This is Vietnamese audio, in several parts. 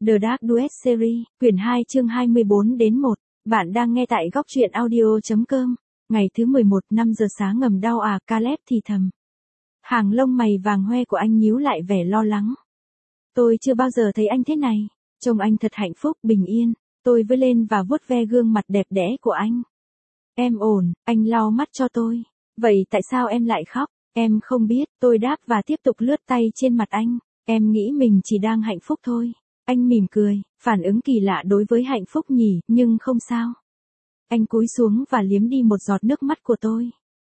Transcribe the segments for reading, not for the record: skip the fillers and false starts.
The Dark Duet Series, quyển 2 chương 24-1. Bạn đang nghe tại góc truyện audio.com. Ngày thứ 11, 5 giờ sáng ngầm đau à, Caleb thì thầm. Hàng lông mày vàng hoe của anh nhíu lại vẻ lo lắng. Tôi chưa bao giờ thấy anh thế này. Trông anh thật hạnh phúc, bình yên. Tôi với lên và vuốt ve gương mặt đẹp đẽ của anh. Em ổn, anh lau mắt cho tôi. Vậy tại sao em lại khóc? Em không biết, tôi đáp và tiếp tục lướt tay trên mặt anh. Em nghĩ mình chỉ đang hạnh phúc thôi. Anh mỉm cười, phản ứng kỳ lạ đối với hạnh phúc nhỉ, nhưng không sao. Anh cúi xuống và liếm đi một giọt nước mắt của tôi.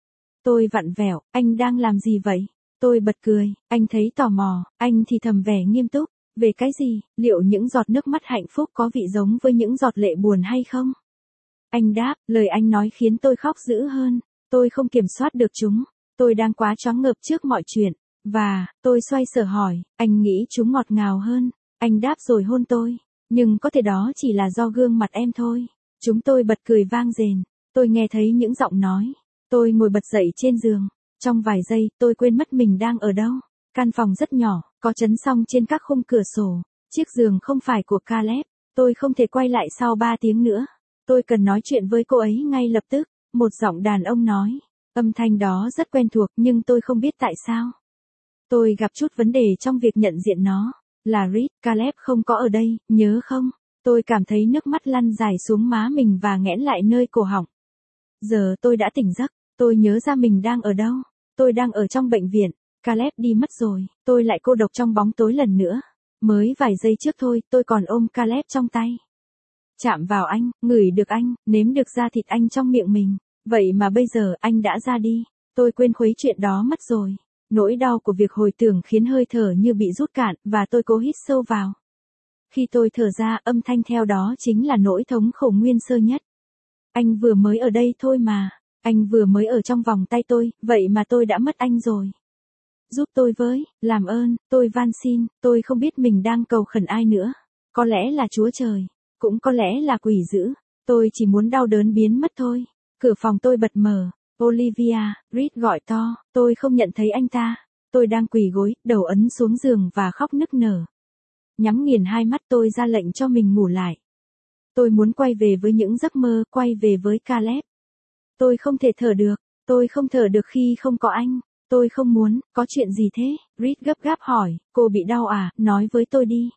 Tôi vặn vẹo, anh đang làm gì vậy? Tôi bật cười, anh thấy tò mò, anh thì thầm vẻ nghiêm túc. Về cái gì, liệu những giọt nước mắt hạnh phúc có vị giống với những giọt lệ buồn hay không? Anh đáp, lời anh nói khiến tôi khóc dữ hơn. Tôi không kiểm soát được chúng. Tôi đang quá choáng ngợp trước mọi chuyện. Và, tôi xoay sở hỏi, anh nghĩ chúng ngọt ngào hơn. Anh đáp rồi hôn tôi. Nhưng có thể đó chỉ là do gương mặt em thôi. Chúng tôi bật cười vang dền. Tôi nghe thấy những giọng nói. Tôi ngồi bật dậy trên giường. Trong vài giây, tôi quên mất mình đang ở đâu. Căn phòng rất nhỏ, có chấn song trên các khung cửa sổ. Chiếc giường không phải của Caleb. Tôi không thể quay lại sau 3 tiếng nữa. Tôi cần nói chuyện với cô ấy ngay lập tức. Một giọng đàn ông nói. Âm thanh đó rất quen thuộc nhưng tôi không biết tại sao. Tôi gặp chút vấn đề trong việc nhận diện nó. Là Reed, Caleb không có ở đây, nhớ không? Tôi cảm thấy nước mắt lăn dài xuống má mình và nghẽn lại nơi cổ họng. Giờ tôi đã tỉnh giấc, tôi nhớ ra mình đang ở đâu. Tôi đang ở trong bệnh viện, Caleb đi mất rồi, tôi lại cô độc trong bóng tối lần nữa. Mới vài giây trước thôi, tôi còn ôm Caleb trong tay. Chạm vào anh, ngửi được anh, nếm được da thịt anh trong miệng mình. Vậy mà bây giờ anh đã ra đi, tôi quên khuấy chuyện đó mất rồi. Nỗi đau của việc hồi tưởng khiến hơi thở như bị rút cạn và tôi cố hít sâu vào. Khi tôi thở ra, âm thanh theo đó chính là nỗi thống khổ nguyên sơ nhất. Anh vừa mới ở đây thôi mà, anh vừa mới ở trong vòng tay tôi, vậy mà tôi đã mất anh rồi. Giúp tôi với, làm ơn, tôi van xin, tôi không biết mình đang cầu khẩn ai nữa. Có lẽ là Chúa Trời, cũng có lẽ là quỷ dữ, tôi chỉ muốn đau đớn biến mất thôi. Cửa phòng tôi bật mở. Olivia, Reed gọi to, tôi không nhận thấy anh ta. Tôi đang quỳ gối, đầu ấn xuống giường và khóc nức nở. Nhắm nghiền hai mắt tôi ra lệnh cho mình ngủ lại. Tôi muốn quay về với những giấc mơ, quay về với Caleb. Tôi không thể thở được, tôi không thở được khi không có anh. Tôi không muốn, có chuyện gì thế? Reed gấp gáp hỏi, cô bị đau à, nói với tôi đi.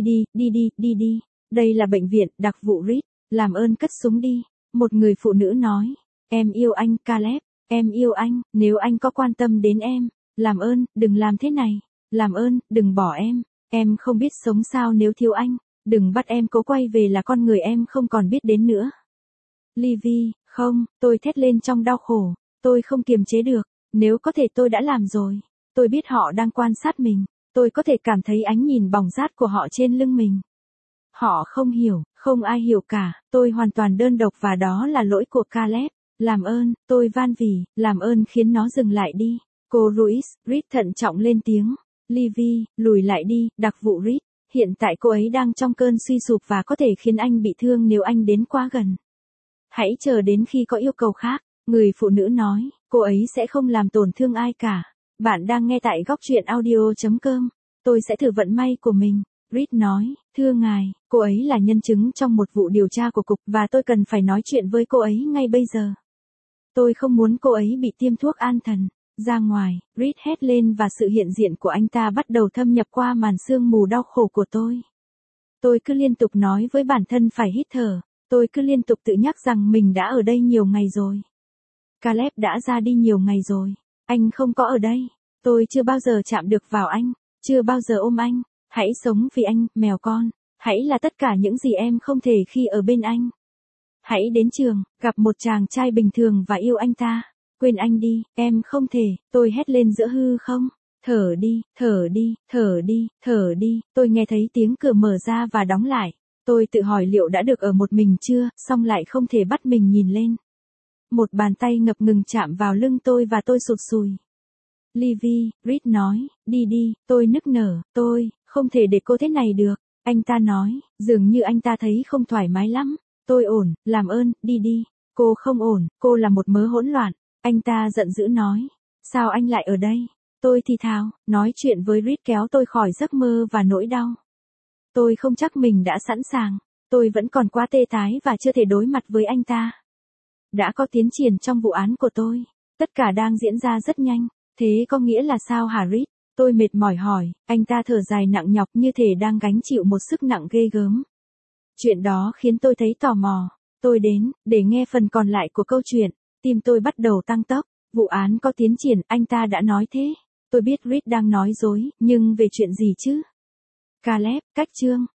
Đi. Đây là bệnh viện, đặc vụ Reed, làm ơn cất súng đi. Một người phụ nữ nói. Em yêu anh, Caleb, em yêu anh, nếu anh có quan tâm đến làm ơn, đừng làm thế này, làm ơn, đừng bỏ em không biết sống sao nếu thiếu anh, đừng bắt em cố quay về là con người em không còn biết đến nữa. Livy, không, tôi thét lên trong đau khổ, tôi không kiềm chế được, nếu có thể tôi đã làm rồi, tôi biết họ đang quan sát mình, tôi có thể cảm thấy ánh nhìn bỏng rát của họ trên lưng mình. Họ không hiểu, không ai hiểu cả, tôi hoàn toàn đơn độc và đó là lỗi của Caleb. Làm ơn, tôi van vỉ, làm ơn khiến nó dừng lại đi. Cô Ruiz, Reed thận trọng lên tiếng. Livy, lùi lại đi, đặc vụ Reed. Hiện tại cô ấy đang trong cơn suy sụp và có thể khiến anh bị thương nếu anh đến quá gần. Hãy chờ đến khi có yêu cầu khác. Người phụ nữ nói, cô ấy sẽ không làm tổn thương ai cả. Bạn đang nghe tại góc truyện audio.com. Tôi sẽ thử vận may của mình. Reed nói, thưa ngài, cô ấy là nhân chứng trong một vụ điều tra của cục và tôi cần phải nói chuyện với cô ấy ngay bây giờ. Tôi không muốn cô ấy bị tiêm thuốc an thần. Ra ngoài, Reed hét lên và sự hiện diện của anh ta bắt đầu thâm nhập qua màn sương mù đau khổ của tôi. Tôi cứ liên tục nói với bản thân phải hít thở. Tôi cứ liên tục tự nhắc rằng mình đã ở đây nhiều ngày rồi. Caleb đã ra đi nhiều ngày rồi. Anh không có ở đây. Tôi chưa bao giờ chạm được vào anh. Chưa bao giờ ôm anh. Hãy sống vì anh, mèo con. Hãy là tất cả những gì em không thể khi ở bên anh. Hãy đến trường, gặp một chàng trai bình thường và yêu anh ta. Quên anh đi, em không thể, tôi hét lên giữa hư không. Thở đi, tôi nghe thấy tiếng cửa mở ra và đóng lại. Tôi tự hỏi liệu đã được ở một mình chưa, xong lại không thể bắt mình nhìn lên. Một bàn tay ngập ngừng chạm vào lưng tôi và tôi sụt sùi. Livy, Reed nói, đi, tôi nức nở, tôi, không thể để cô thế này được. Anh ta nói, dường như anh ta thấy không thoải mái lắm. Tôi ổn, làm ơn, đi. Cô không ổn, cô là một mớ hỗn loạn. Anh ta giận dữ nói. Sao anh lại ở đây? Tôi thì thào, nói chuyện với Reed kéo tôi khỏi giấc mơ và nỗi đau. Tôi không chắc mình đã sẵn sàng. Tôi vẫn còn quá tê tái và chưa thể đối mặt với anh ta. Đã có tiến triển trong vụ án của tôi. Tất cả đang diễn ra rất nhanh. Thế có nghĩa là sao hả Reed? Tôi mệt mỏi hỏi, anh ta thở dài nặng nhọc như thể đang gánh chịu một sức nặng ghê gớm. Chuyện đó khiến tôi thấy tò mò. Tôi đến, để nghe phần còn lại của câu chuyện. Tim tôi bắt đầu tăng tốc. Vụ án có tiến triển, anh ta đã nói thế. Tôi biết Reed đang nói dối, nhưng về chuyện gì chứ? Caleb, cách chương.